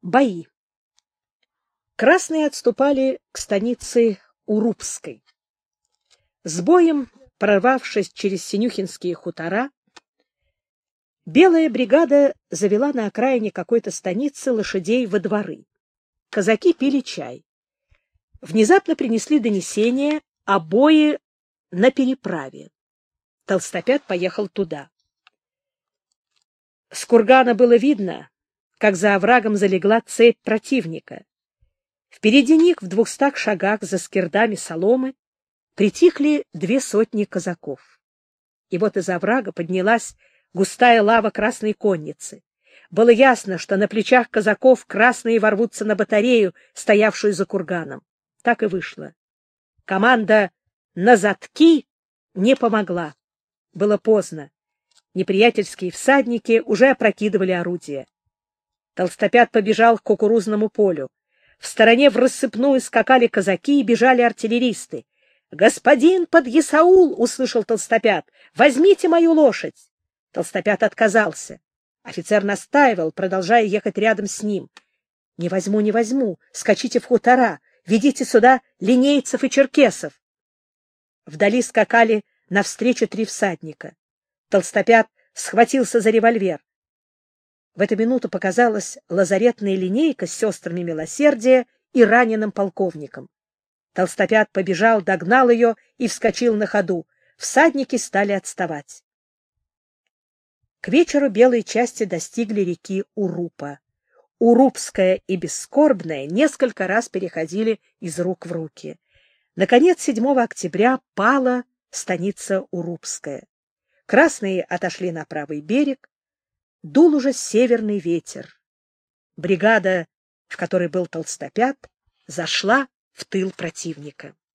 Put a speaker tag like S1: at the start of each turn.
S1: Бои. Красные отступали к станице Урупской. С боем, прорвавшись через Синюхинские хутора, белая бригада завела на окраине какой-то станицы лошадей во дворы. Казаки пили чай. Внезапно принесли донесение о бое на переправе. Толстопят поехал туда. С кургана было видно, как за оврагом залегла цепь противника. Впереди них, в 200 шагах за скирдами соломы, притихли 200 казаков. И вот из оврага поднялась густая лава красной конницы. Было ясно, что на плечах казаков красные ворвутся на батарею, стоявшую за курганом. Так и вышло. Команда «на задки» не помогла. Было поздно. Неприятельские всадники уже опрокидывали орудия. Толстопят побежал к кукурузному полю. В стороне врассыпную скакали казаки и бежали артиллеристы. «Господин подъясаул!» — услышал Толстопят. «Возьмите мою лошадь!» Толстопят отказался. Офицер настаивал, продолжая ехать рядом с ним. «Не возьму, не возьму. Скачите в хутора. Ведите сюда линейцев и черкесов». Вдали скакали навстречу 3 всадника. Толстопят схватился за револьвер. В эту минуту показалась лазаретная линейка с сестрами милосердия и раненым полковником. Толстопят побежал, догнал ее и вскочил на ходу. Всадники стали отставать. К вечеру белые части достигли реки Урупа. Урупская и Бескорбная несколько раз переходили из рук в руки. Наконец, 7 октября пала станица Урупская. Красные отошли на правый берег. Дул уже северный ветер. Бригада, в которой был Толстопят, зашла в тыл противника.